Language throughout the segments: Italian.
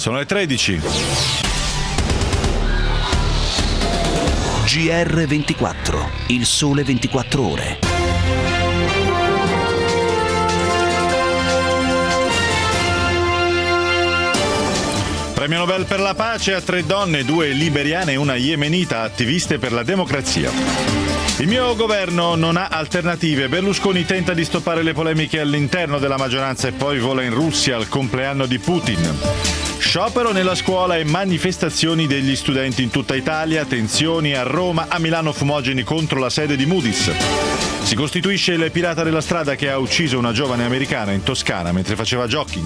Sono le 13. GR24, il sole 24 ore. Premio Nobel per la pace a 3 donne, 2 liberiane e una yemenita, attiviste per la democrazia. Il mio governo non ha alternative. Berlusconi tenta di stoppare le polemiche all'interno della maggioranza e poi vola in Russia al compleanno di Putin. Sciopero nella scuola e manifestazioni degli studenti in tutta Italia, tensioni a Roma, a Milano fumogeni contro la sede di Moody's. Si costituisce il pirata della strada che ha ucciso una giovane americana in Toscana mentre faceva jogging.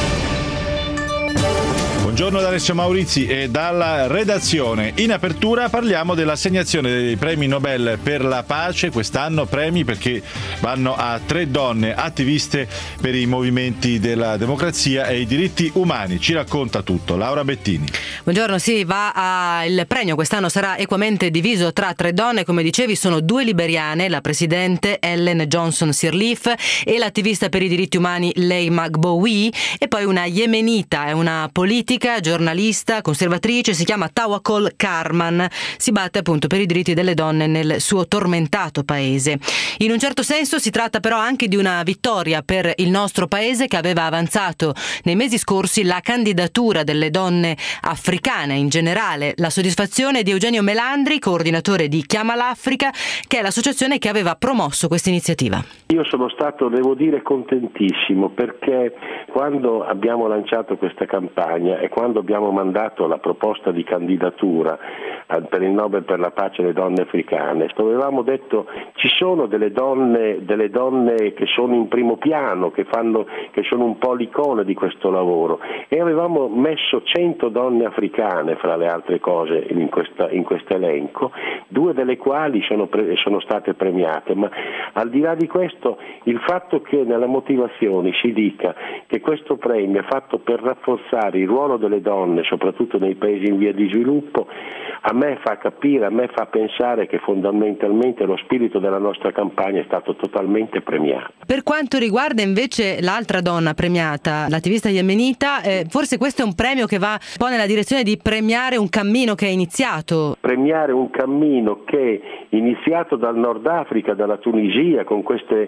Buongiorno da Alessio Maurizi e dalla redazione. In apertura parliamo dell'assegnazione dei premi Nobel per la pace. Quest'anno premi perché vanno a 3 donne attiviste per i movimenti della democrazia e i diritti umani. Ci racconta tutto Laura Bettini. Buongiorno, il premio quest'anno sarà equamente diviso tra 3 donne, come dicevi, sono 2 liberiane, la presidente Ellen Johnson Sirleaf e l'attivista per i diritti umani Leila Maghboui, e poi una yemenita, è una politica, giornalista, conservatrice, si chiama Tawakkol Karman, si batte appunto per i diritti delle donne nel suo tormentato paese. In un certo senso si tratta però anche di una vittoria per il nostro paese, che aveva avanzato nei mesi scorsi la candidatura delle donne africane in generale. La soddisfazione di Eugenio Melandri, coordinatore di Chiama l'Africa, che è l'associazione che aveva promosso questa iniziativa. Io sono stato, devo dire, contentissimo, perché quando abbiamo lanciato questa campagna e quando abbiamo mandato la proposta di candidatura per il Nobel per la pace alle donne africane, avevamo detto ci sono delle donne che sono in primo piano, che sono un po' l'icona di questo lavoro, e avevamo messo 100 donne africane fra le altre cose in questo elenco, 2 delle quali sono state premiate. Ma al di là di questo, il fatto che nella motivazione si dica che questo premio è fatto per rafforzare il ruolo delle donne, soprattutto nei paesi in via di sviluppo, a me fa capire, a me fa pensare che fondamentalmente lo spirito della nostra campagna è stato totalmente premiato. Per quanto riguarda invece l'altra donna premiata, l'attivista yemenita, forse questo è un premio che va un po' nella direzione di premiare un cammino che è iniziato. Premiare un cammino che è iniziato dal Nord Africa, dalla Tunisia, con queste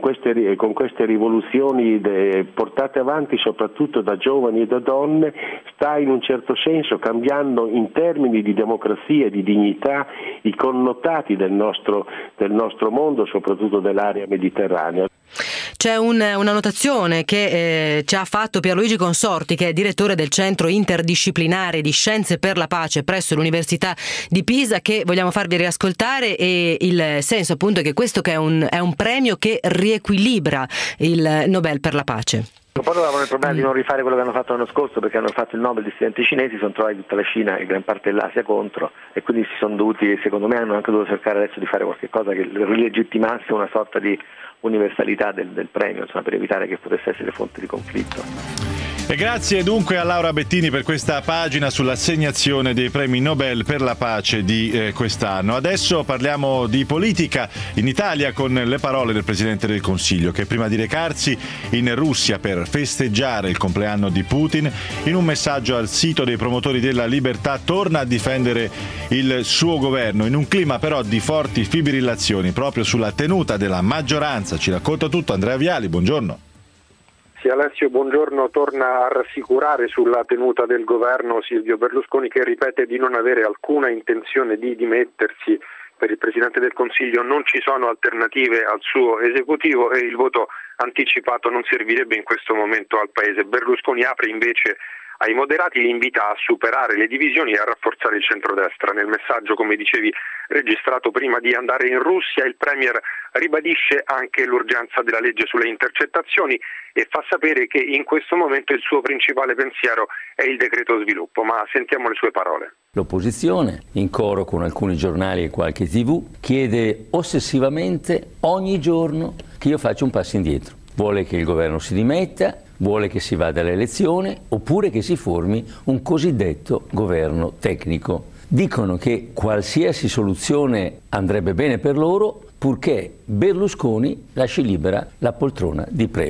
rivoluzioni portate avanti soprattutto da giovani e da donne, sta in un certo senso cambiando in termini di democrazia e di dignità i connotati del nostro mondo, soprattutto dell'area mediterranea. C'è una notazione che ci ha fatto Pierluigi Consorti, che è direttore del Centro Interdisciplinare di Scienze per la Pace presso l'Università di Pisa, che vogliamo farvi riascoltare, e il senso appunto è che questo che è un premio che riequilibra il Nobel per la pace. Poi avevano il problema di non rifare quello che hanno fatto l'anno scorso, perché hanno fatto il Nobel di studenti cinesi, sono trovati tutta la Cina e gran parte dell'Asia contro, e quindi si sono dovuti, secondo me hanno anche dovuto cercare adesso di fare qualche cosa che rilegittimasse una sorta di universalità del premio, insomma, per evitare che potesse essere fonte di conflitto. E grazie dunque a Laura Bettini per questa pagina sull'assegnazione dei premi Nobel per la pace di quest'anno. Adesso parliamo di politica in Italia con le parole del Presidente del Consiglio, che prima di recarsi in Russia per festeggiare il compleanno di Putin, in un messaggio al sito dei promotori della libertà torna a difendere il suo governo in un clima però di forti fibrillazioni proprio sulla tenuta della maggioranza. Ci racconta tutto Andrea Viali, buongiorno. Sì, Alessio, buongiorno. Torna a rassicurare sulla tenuta del governo Silvio Berlusconi, che ripete di non avere alcuna intenzione di dimettersi. Per il Presidente del Consiglio non ci sono alternative al suo esecutivo e il voto anticipato non servirebbe in questo momento al Paese. Berlusconi apre invece ai moderati, li invita a superare le divisioni e a rafforzare il centrodestra. Nel messaggio, come dicevi, registrato prima di andare in Russia, il Premier ribadisce anche l'urgenza della legge sulle intercettazioni e fa sapere che in questo momento il suo principale pensiero è il decreto sviluppo. Ma sentiamo le sue parole. L'opposizione, in coro con alcuni giornali e qualche TV, chiede ossessivamente ogni giorno che io faccia un passo indietro. Vuole che il governo si dimetta, vuole che si vada alle elezioni oppure che si formi un cosiddetto governo tecnico. Dicono che qualsiasi soluzione andrebbe bene per loro purché Berlusconi lasci libera la poltrona di Premier.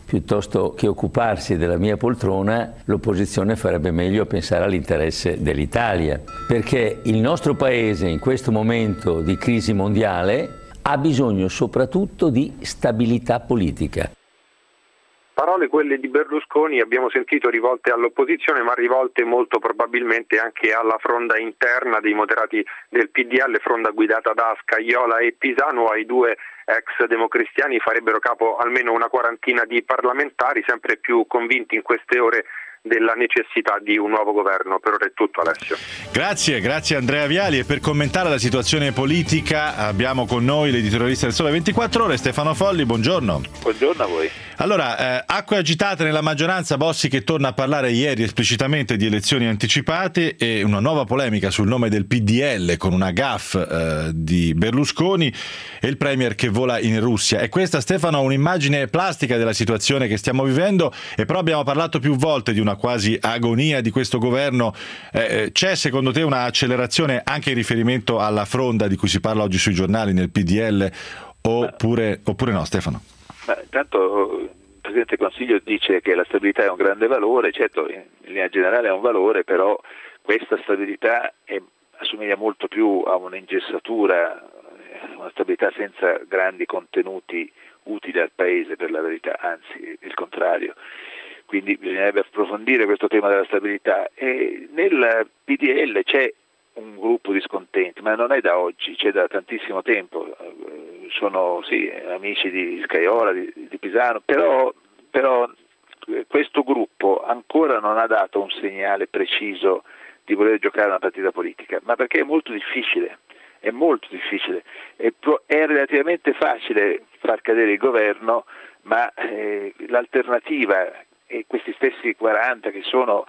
piuttosto che occuparsi della mia poltrona, l'opposizione farebbe meglio a pensare all'interesse dell'Italia, perché il nostro Paese in questo momento di crisi mondiale ha bisogno soprattutto di stabilità politica. Parole quelle di Berlusconi, abbiamo sentito, rivolte all'opposizione, ma rivolte molto probabilmente anche alla fronda interna dei moderati del PDL, fronda guidata da Scajola e Pisanu. Ai due ex democristiani farebbero capo almeno una quarantina di parlamentari, sempre più convinti in queste ore della necessità di un nuovo governo. Per ora è tutto, Alessio. Grazie Andrea Viali, e per commentare la situazione politica abbiamo con noi l'editorialista del Sole 24 Ore, Stefano Folli. Buongiorno. Buongiorno a voi. Allora, acque agitate nella maggioranza, Bossi che torna a parlare ieri esplicitamente di elezioni anticipate e una nuova polemica sul nome del PDL con una gaffe di Berlusconi e il premier che vola in Russia. E questa, Stefano, un'immagine plastica della situazione che stiamo vivendo, e però abbiamo parlato più volte di una quasi agonia di questo governo. C'è secondo te una accelerazione anche in riferimento alla fronda di cui si parla oggi sui giornali nel PDL oppure no, Stefano? Intanto il Presidente del Consiglio dice che la stabilità è un grande valore, certo in linea generale è un valore, però questa stabilità assomiglia molto più a un'ingessatura, una stabilità senza grandi contenuti utili al Paese, per la verità, anzi il contrario. Quindi bisognerebbe approfondire questo tema della stabilità, e nel PDL c'è un gruppo di scontenti, ma non è da oggi, c'è da tantissimo tempo. Sono sì amici di Scajola, di Pisanu, però questo gruppo ancora non ha dato un segnale preciso di voler giocare una partita politica, ma perché è molto difficile, è relativamente facile far cadere il governo, ma l'alternativa, e questi stessi 40 che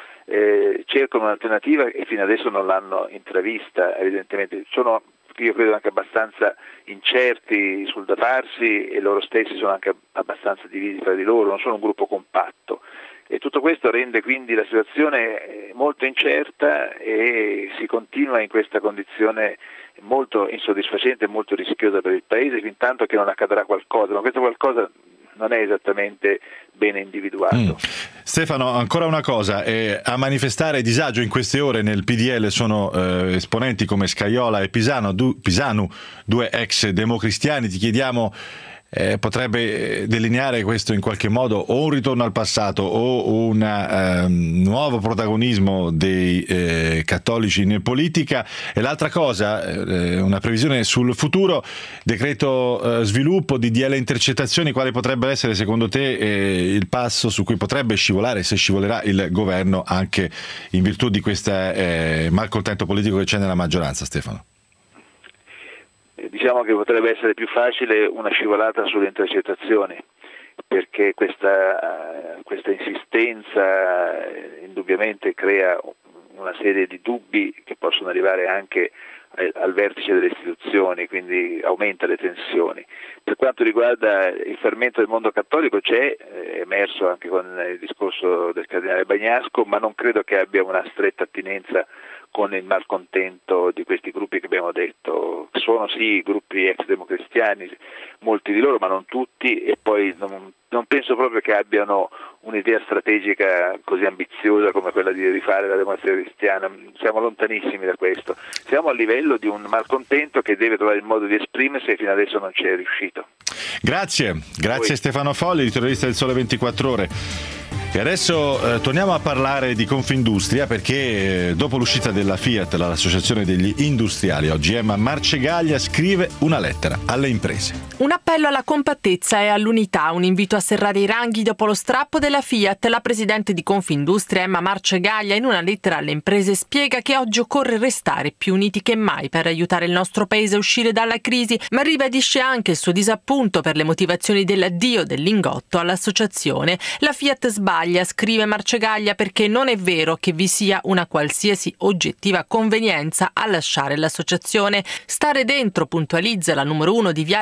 cercano un'alternativa e fino adesso non l'hanno intravista, evidentemente sono, io credo, anche abbastanza incerti sul da farsi, e loro stessi sono anche abbastanza divisi tra di loro, non sono un gruppo compatto, e tutto questo rende quindi la situazione molto incerta, e si continua in questa condizione molto insoddisfacente e molto rischiosa per il Paese, fin tanto che non accadrà qualcosa, ma questo qualcosa non è esattamente bene individuato. Stefano, ancora una cosa, a manifestare disagio in queste ore nel PDL sono esponenti come Scajola e Pisanu, due ex democristiani. Ti chiediamo, potrebbe delineare questo in qualche modo o un ritorno al passato o un nuovo protagonismo dei cattolici in politica? E l'altra cosa, una previsione sul futuro, decreto sviluppo, DDL intercettazioni, quale potrebbe essere secondo te il passo su cui potrebbe scivolare, se scivolerà, il governo, anche in virtù di questo malcontento politico che c'è nella maggioranza, Stefano? Diciamo che potrebbe essere più facile una scivolata sulle intercettazioni, perché questa insistenza indubbiamente crea una serie di dubbi che possono arrivare anche al vertice delle istituzioni, quindi aumenta le tensioni. Per quanto riguarda il fermento del mondo cattolico, è emerso anche con il discorso del cardinale Bagnasco, ma non credo che abbia una stretta attinenza con il malcontento di questi gruppi che abbiamo detto. Sono sì gruppi ex democristiani, molti di loro, ma non tutti, e poi non penso proprio che abbiano un'idea strategica così ambiziosa come quella di rifare la democrazia cristiana. Siamo lontanissimi da questo. Siamo a livello di un malcontento che deve trovare il modo di esprimersi, e fino adesso non ci è riuscito. Grazie Stefano Folli, editorialista del Sole 24 Ore. E adesso torniamo a parlare di Confindustria, perché dopo l'uscita della Fiat, l'associazione degli industriali, oggi Emma Marcegaglia scrive una lettera alle imprese. Un appello alla compattezza e all'unità, un invito a serrare i ranghi dopo lo strappo della Fiat. La presidente di Confindustria, Emma Marcegaglia, in una lettera alle imprese spiega che oggi occorre restare più uniti che mai per aiutare il nostro paese a uscire dalla crisi, ma ribadisce anche il suo disappunto per le motivazioni dell'addio del Lingotto all'associazione. La Fiat sbaglia, scrive Marcegaglia, perché non è vero che vi sia una qualsiasi oggettiva convenienza a lasciare l'associazione. Stare dentro, puntualizza la numero 1 di Viale della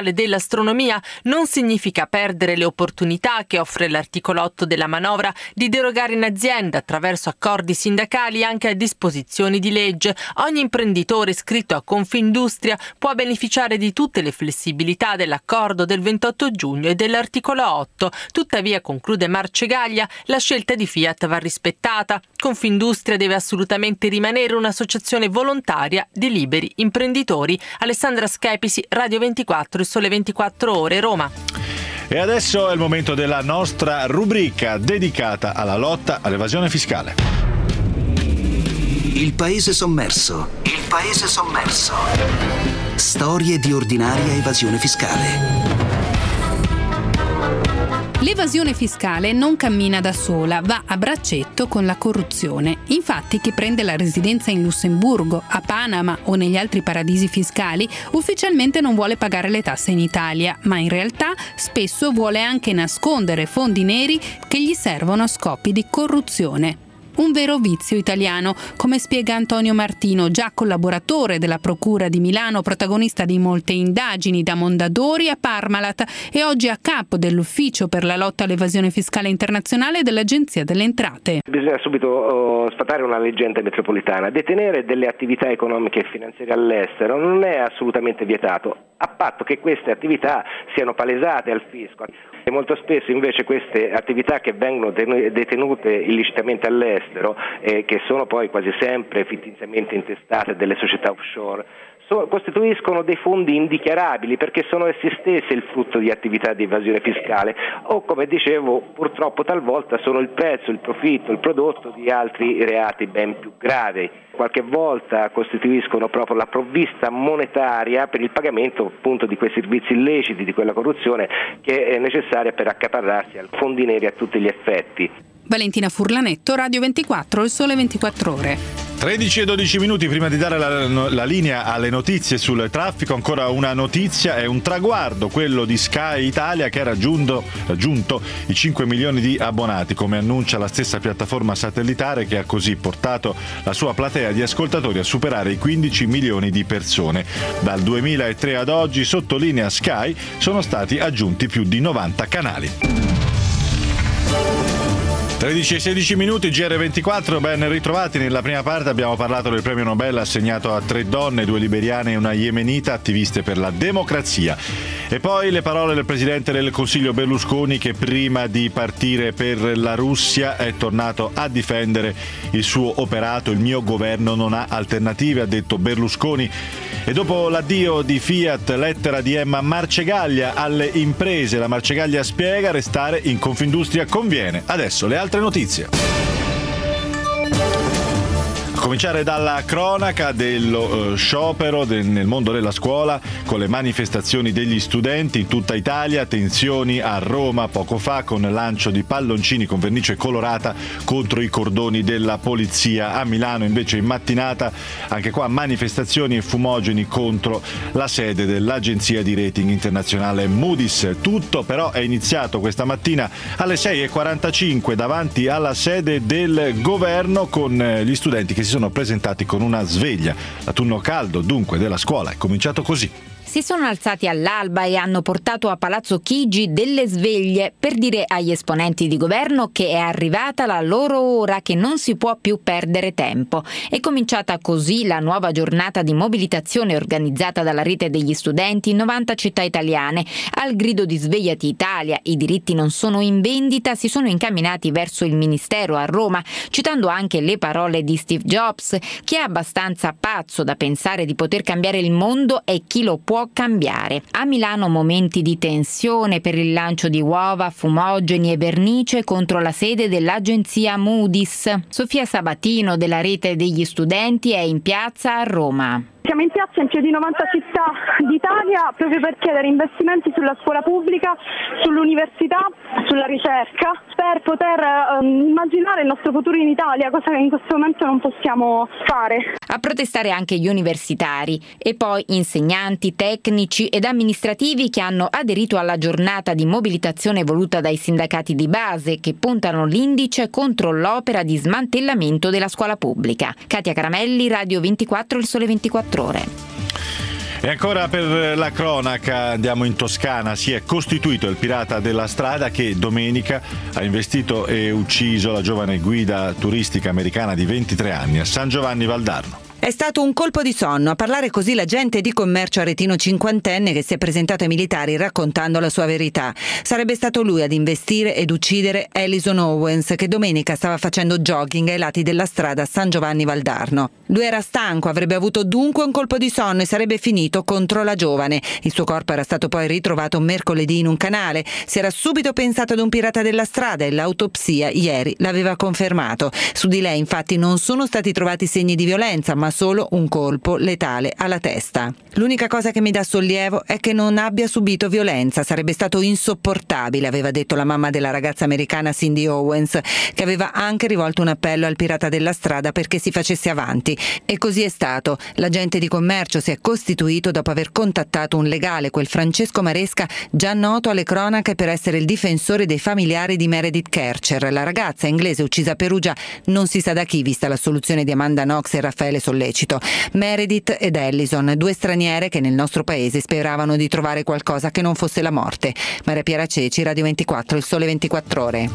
gastronomia non significa perdere le opportunità che offre l'articolo 8 della manovra di derogare in azienda attraverso accordi sindacali anche a disposizioni di legge. Ogni imprenditore iscritto a Confindustria può beneficiare di tutte le flessibilità dell'accordo del 28 giugno e dell'articolo 8. Tuttavia, conclude Marcegaglia, la scelta di Fiat va rispettata. Confindustria deve assolutamente rimanere un'associazione volontaria di liberi imprenditori. Alessandra Schepisi, Radio 24, Il Sole 24 Ore, Roma. E adesso è il momento della nostra rubrica dedicata alla lotta all'evasione fiscale. Il paese sommerso. Il paese sommerso. Storie di ordinaria evasione fiscale. L'evasione fiscale non cammina da sola, va a braccetto con la corruzione. Infatti chi prende la residenza in Lussemburgo, a Panama o negli altri paradisi fiscali ufficialmente non vuole pagare le tasse in Italia, ma in realtà spesso vuole anche nascondere fondi neri che gli servono a scopi di corruzione. Un vero vizio italiano, come spiega Antonio Martino, già collaboratore della Procura di Milano, protagonista di molte indagini da Mondadori a Parmalat e oggi a capo dell'Ufficio per la lotta all'evasione fiscale internazionale dell'Agenzia delle Entrate. Bisogna subito sfatare una leggenda metropolitana. Detenere delle attività economiche e finanziarie all'estero non è assolutamente vietato, a patto che queste attività siano palesate al fisco. E molto spesso invece queste attività che vengono detenute illecitamente all'estero, che sono poi quasi sempre fittiziamente intestate delle società offshore, costituiscono dei fondi indichiarabili perché sono essi stessi il frutto di attività di evasione fiscale o, come dicevo, purtroppo talvolta sono il prezzo, il profitto, il prodotto di altri reati ben più gravi. Qualche volta costituiscono proprio la provvista monetaria per il pagamento appunto di quei servizi illeciti, di quella corruzione che è necessaria per accaparrarsi fondi neri a tutti gli effetti. Valentina Furlanetto, Radio 24, Il Sole 24 Ore. 13 e 12 minuti prima di dare la linea alle notizie sul traffico, ancora una notizia, è un traguardo quello di Sky Italia che ha raggiunto i 5 milioni di abbonati, come annuncia la stessa piattaforma satellitare che ha così portato la sua platea di ascoltatori a superare i 15 milioni di persone. Dal 2003 ad oggi, sottolinea Sky, sono stati aggiunti più di 90 canali. 13 e 16 minuti, GR24, ben ritrovati. Nella prima parte abbiamo parlato del premio Nobel assegnato a 3 donne, 2 liberiane e una yemenita, attiviste per la democrazia. E poi le parole del presidente del Consiglio Berlusconi che prima di partire per la Russia è tornato a difendere il suo operato. Il mio governo non ha alternative, ha detto Berlusconi. E dopo l'addio di Fiat, lettera di Emma Marcegaglia alle imprese. La Marcegaglia spiega: restare in Confindustria conviene. Adesso le altre notizie. A cominciare dalla cronaca dello sciopero nel mondo della scuola, con le manifestazioni degli studenti in tutta Italia, tensioni a Roma poco fa con lancio di palloncini con vernice colorata contro i cordoni della polizia. A Milano invece in mattinata, anche qua manifestazioni e fumogeni contro la sede dell'agenzia di rating internazionale Moody's. Tutto però è iniziato questa mattina alle 6:45 davanti alla sede del governo con gli studenti che si sono presentati con una sveglia. L'autunno caldo dunque della scuola è cominciato così. Si sono alzati all'alba e hanno portato a Palazzo Chigi delle sveglie per dire agli esponenti di governo che è arrivata la loro ora, che non si può più perdere tempo. È cominciata così la nuova giornata di mobilitazione organizzata dalla rete degli studenti in 90 città italiane. Al grido di Svegliati Italia, i diritti non sono in vendita, si sono incamminati verso il Ministero a Roma, citando anche le parole di Steve Jobs, che è abbastanza pazzo da pensare di poter cambiare il mondo e chi lo può cambiare. A Milano momenti di tensione per il lancio di uova, fumogeni e vernice contro la sede dell'agenzia Moody's. Sofia Sabatino della rete degli studenti è in piazza a Roma. Siamo in piazza in più di 90 città d'Italia proprio per chiedere investimenti sulla scuola pubblica, sull'università, sulla ricerca, per poter immaginare il nostro futuro in Italia, cosa che in questo momento non possiamo fare. A protestare anche gli universitari e poi insegnanti, tecnici ed amministrativi che hanno aderito alla giornata di mobilitazione voluta dai sindacati di base, che puntano l'indice contro l'opera di smantellamento della scuola pubblica. Katia Caramelli, Radio 24, Il Sole 24 Ore. E ancora per la cronaca andiamo in Toscana. Si è costituito il pirata della strada che domenica ha investito e ucciso la giovane guida turistica americana di 23 anni a San Giovanni Valdarno. È stato un colpo di sonno, a parlare così l'agente di commercio aretino cinquantenne che si è presentato ai militari raccontando la sua verità. Sarebbe stato lui ad investire ed uccidere Ellison Owens, che domenica stava facendo jogging ai lati della strada San Giovanni Valdarno. Lui era stanco, avrebbe avuto dunque un colpo di sonno e sarebbe finito contro la giovane. Il suo corpo era stato poi ritrovato mercoledì in un canale. Si era subito pensato ad un pirata della strada e l'autopsia ieri l'aveva confermato. Su di lei infatti non sono stati trovati segni di violenza, ma solo un colpo letale alla testa. L'unica cosa che mi dà sollievo è che non abbia subito violenza, sarebbe stato insopportabile, aveva detto la mamma della ragazza americana Cindy Owens, che aveva anche rivolto un appello al pirata della strada perché si facesse avanti. E così è stato. L'agente di commercio si è costituito dopo aver contattato un legale, quel Francesco Maresca, già noto alle cronache per essere il difensore dei familiari di Meredith Kercher, la ragazza inglese uccisa a Perugia non si sa da chi, vista la soluzione di Amanda Knox e Raffaele Sollecito. Meredith ed Ellison, due straniere che nel nostro paese speravano di trovare qualcosa che non fosse la morte. Maria Piera Ceci, Radio 24, Il Sole 24 Ore.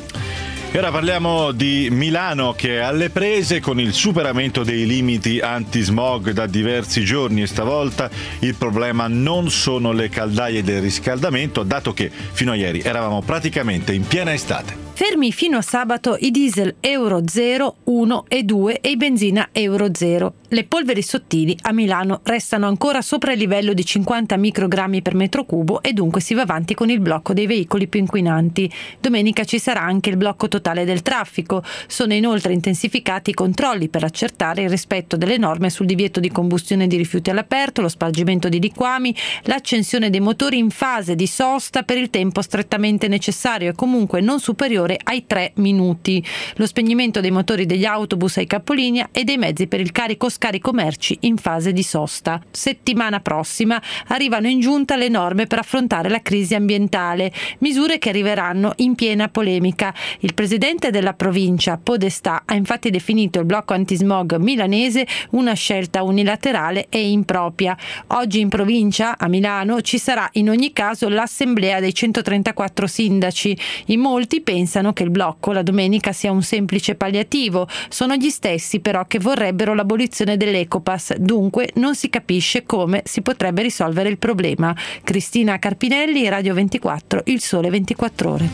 E ora parliamo di Milano, che è alle prese con il superamento dei limiti antismog da diversi giorni, e stavolta il problema non sono le caldaie del riscaldamento, dato che fino a ieri eravamo praticamente in piena estate. Fermi fino a sabato i diesel Euro 0, 1 e 2 e i benzina Euro 0. Le polveri sottili a Milano restano ancora sopra il livello di 50 microgrammi per metro cubo e dunque si va avanti con il blocco dei veicoli più inquinanti. Domenica ci sarà anche il blocco totale del traffico. Sono inoltre intensificati i controlli per accertare il rispetto delle norme sul divieto di combustione di rifiuti all'aperto, lo spargimento di liquami, l'accensione dei motori in fase di sosta per il tempo strettamente necessario e comunque non superiore ai 3 minuti, lo spegnimento dei motori degli autobus ai capolinea e dei mezzi per il carico-scarico merci in fase di sosta. Settimana prossima arrivano in giunta le norme per affrontare la crisi ambientale, misure che arriveranno in piena polemica. Il presidente della provincia, Podestà, ha infatti definito il blocco antismog milanese una scelta unilaterale e impropria. Oggi in provincia, a Milano, ci sarà in ogni caso l'assemblea dei 134 sindaci. In molti pensano che il blocco la domenica sia un semplice palliativo. Sono gli stessi però che vorrebbero l'abolizione dell'Ecopass, dunque non si capisce come si potrebbe risolvere il problema. Cristina Carpinelli, Radio 24, Il Sole 24 Ore.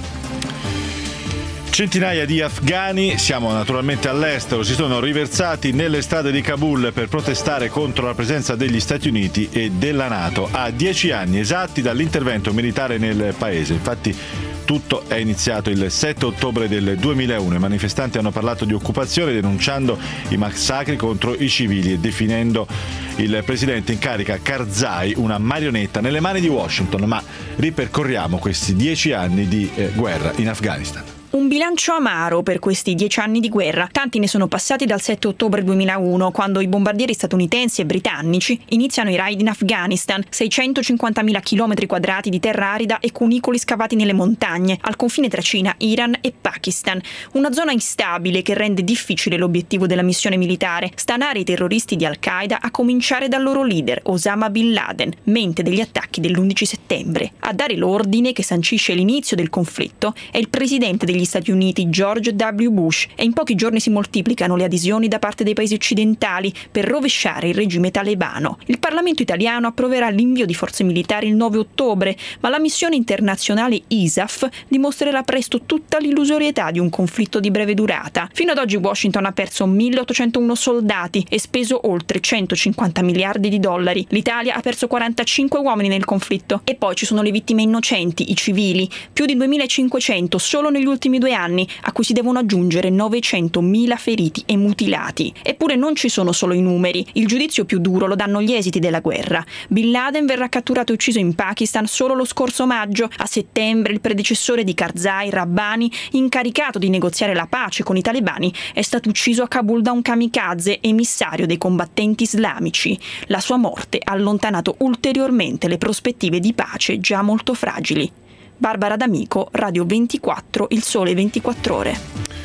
Centinaia di afghani, siamo naturalmente all'estero, si sono riversati nelle strade di Kabul per protestare contro la presenza degli Stati Uniti e della NATO a 10 anni esatti dall'intervento militare nel paese. Infatti tutto è iniziato il 7 ottobre del 2001. I manifestanti hanno parlato di occupazione, denunciando i massacri contro i civili e definendo il presidente in carica Karzai una marionetta nelle mani di Washington. Ma ripercorriamo questi 10 anni di guerra in Afghanistan. Un bilancio amaro per questi 10 anni di guerra. Tanti ne sono passati dal 7 ottobre 2001, quando i bombardieri statunitensi e britannici iniziano i raid in Afghanistan. 650.000 chilometri quadrati di terra arida e cunicoli scavati nelle montagne, al confine tra Cina, Iran e Pakistan. Una zona instabile che rende difficile l'obiettivo della missione militare: stanare i terroristi di Al-Qaeda, a cominciare dal loro leader, Osama Bin Laden, mente degli attacchi dell'11 settembre. A dare l'ordine che sancisce l'inizio del conflitto è il presidente degli Stati Uniti, George W. Bush, e in pochi giorni si moltiplicano le adesioni da parte dei paesi occidentali per rovesciare il regime talebano. Il Parlamento italiano approverà l'invio di forze militari il 9 ottobre, ma la missione internazionale ISAF dimostrerà presto tutta l'illusorietà di un conflitto di breve durata. Fino ad oggi Washington ha perso 1.801 soldati e speso oltre 150 miliardi di dollari. L'Italia ha perso 45 uomini nel conflitto. E poi ci sono le vittime innocenti, i civili, più di 2.500 solo negli ultimi 2 anni, a cui si devono aggiungere 900.000 feriti e mutilati. Eppure non ci sono solo i numeri. Il giudizio più duro lo danno gli esiti della guerra. Bin Laden verrà catturato e ucciso in Pakistan solo lo scorso maggio. A settembre il predecessore di Karzai, Rabbani, incaricato di negoziare la pace con i talebani, è stato ucciso a Kabul da un kamikaze, emissario dei combattenti islamici. La sua morte ha allontanato ulteriormente le prospettive di pace già molto fragili. Barbara D'Amico, Radio 24, Il Sole 24 Ore.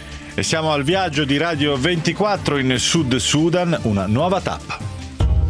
E siamo al viaggio di Radio 24 in Sud Sudan, una nuova tappa.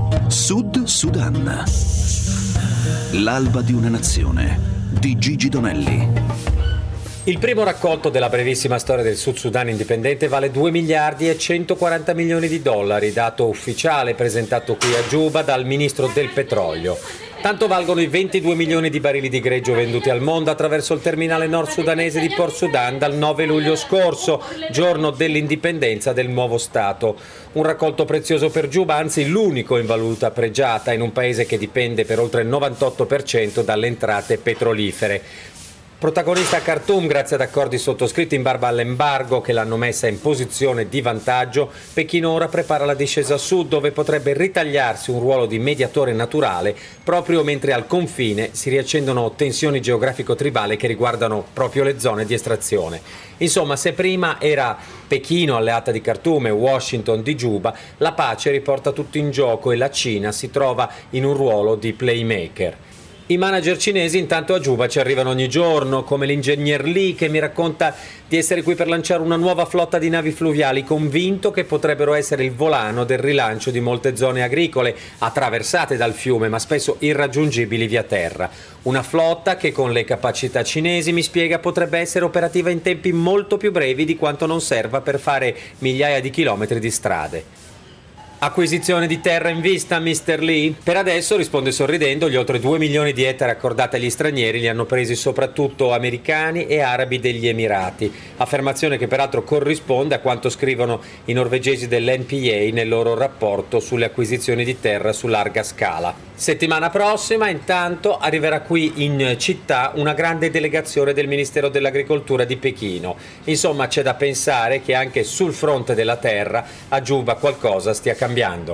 Sud Sudan. L'alba di una nazione di Gigi Donelli. Il primo raccolto della brevissima storia del Sud Sudan indipendente vale 2 miliardi e 140 milioni di dollari, dato ufficiale presentato qui a Giuba dal ministro del petrolio. Tanto valgono i 22 milioni di barili di greggio venduti al mondo attraverso il terminale nord sudanese di Port Sudan dal 9 luglio scorso, giorno dell'indipendenza del nuovo Stato. Un raccolto prezioso per Giuba, anzi l'unico in valuta pregiata in un paese che dipende per oltre il 98% dalle entrate petrolifere. Protagonista a Khartoum grazie ad accordi sottoscritti in barba all'embargo che l'hanno messa in posizione di vantaggio, Pechino ora prepara la discesa a sud dove potrebbe ritagliarsi un ruolo di mediatore naturale proprio mentre al confine si riaccendono tensioni geografico-tribali che riguardano proprio le zone di estrazione. Insomma, se prima era Pechino alleata di Khartoum e Washington di Giuba, la pace riporta tutto in gioco e la Cina si trova in un ruolo di playmaker. I manager cinesi intanto a Giuba ci arrivano ogni giorno, come l'ingegner Li che mi racconta di essere qui per lanciare una nuova flotta di navi fluviali, convinto che potrebbero essere il volano del rilancio di molte zone agricole attraversate dal fiume ma spesso irraggiungibili via terra. Una flotta che con le capacità cinesi, mi spiega, potrebbe essere operativa in tempi molto più brevi di quanto non serva per fare migliaia di chilometri di strade. Acquisizione di terra in vista, Mr. Lee? Per adesso, risponde sorridendo, gli oltre 2 milioni di ettari accordati agli stranieri li hanno presi soprattutto americani e arabi degli Emirati, affermazione che peraltro corrisponde a quanto scrivono i norvegesi dell'NPA nel loro rapporto sulle acquisizioni di terra su larga scala. Settimana prossima, intanto, arriverà qui in città una grande delegazione del Ministero dell'Agricoltura di Pechino. Insomma, c'è da pensare che anche sul fronte della terra a Giuba qualcosa stia cambiando.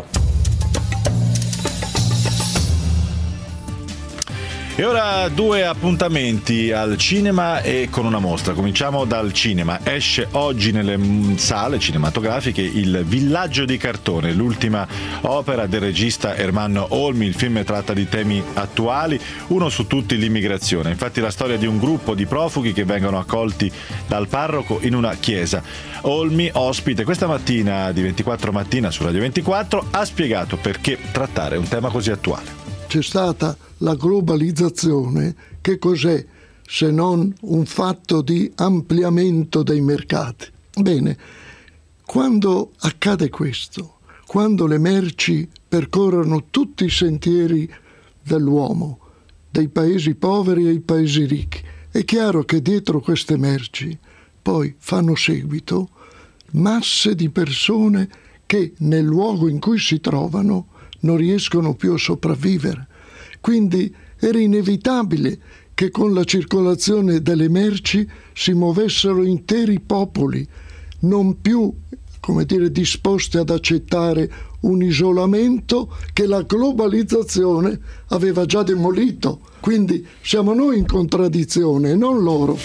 E ora 2 appuntamenti al cinema e con una mostra. Cominciamo dal cinema. Esce oggi nelle sale cinematografiche Il Villaggio di cartone, l'ultima opera del regista Ermanno Olmi. Il film tratta di temi attuali, uno su tutti l'immigrazione. Infatti la storia di un gruppo di profughi che vengono accolti dal parroco in una chiesa. Olmi, ospite questa mattina di 24 Mattina su Radio 24, ha spiegato perché trattare un tema così attuale. C'è stata la globalizzazione, che cos'è se non un fatto di ampliamento dei mercati? Bene, quando accade questo, quando le merci percorrono tutti i sentieri dell'uomo, dei paesi poveri ai paesi ricchi, è chiaro che dietro queste merci poi fanno seguito masse di persone che nel luogo in cui si trovano non riescono più a sopravvivere. Quindi era inevitabile che con la circolazione delle merci si muovessero interi popoli, non più, disposti ad accettare un isolamento che la globalizzazione aveva già demolito. Quindi siamo noi in contraddizione, non loro.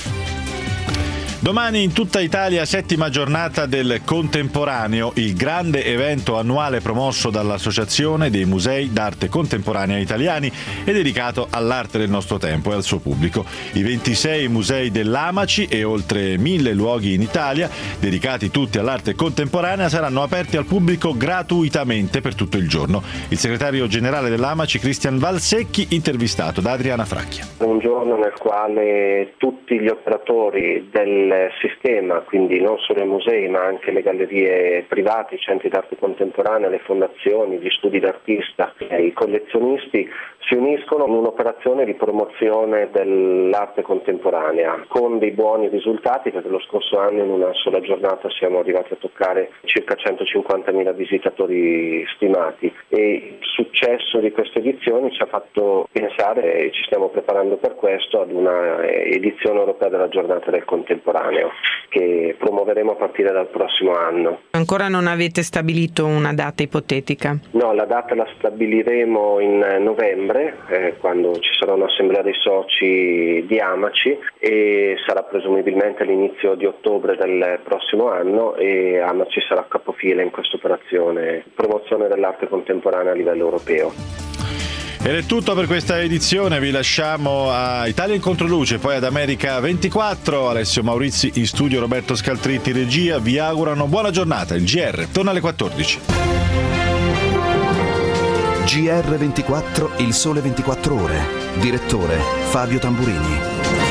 Domani in tutta Italia 7ª giornata del Contemporaneo, il grande evento annuale promosso dall'Associazione dei Musei d'Arte Contemporanea Italiani e dedicato all'arte del nostro tempo e al suo pubblico. I 26 musei dell'Amaci e oltre 1000 luoghi in Italia, dedicati tutti all'arte contemporanea, saranno aperti al pubblico gratuitamente per tutto il giorno. Il segretario generale dell'Amaci, Cristian Valsecchi, intervistato da Adriana Fracchia. Un giorno nel quale tutti gli operatori del sistema, quindi non solo i musei ma anche le gallerie private, i centri d'arte contemporanea, le fondazioni, gli studi d'artista, i collezionisti si uniscono in un'operazione di promozione dell'arte contemporanea con dei buoni risultati, perché lo scorso anno in una sola giornata siamo arrivati a toccare circa 150.000 visitatori stimati e il successo di queste edizioni ci ha fatto pensare, e ci stiamo preparando per questo, ad una edizione europea della giornata del contemporaneo che promuoveremo a partire dal prossimo anno. Ancora non avete stabilito una data ipotetica? No, la data la stabiliremo in novembre, quando ci sarà un'assemblea dei soci di Amaci, e sarà presumibilmente all'inizio di ottobre del prossimo anno, e Amaci sarà capofila in questa operazione promozione dell'arte contemporanea a livello europeo. Ed è tutto per questa edizione, vi lasciamo a Italia in Controluce, poi ad America 24, Alessio Maurizi in studio, Roberto Scaltritti in regia, vi augurano buona giornata, il GR torna alle 14. GR24, Il Sole 24 Ore. Direttore Fabio Tamburini.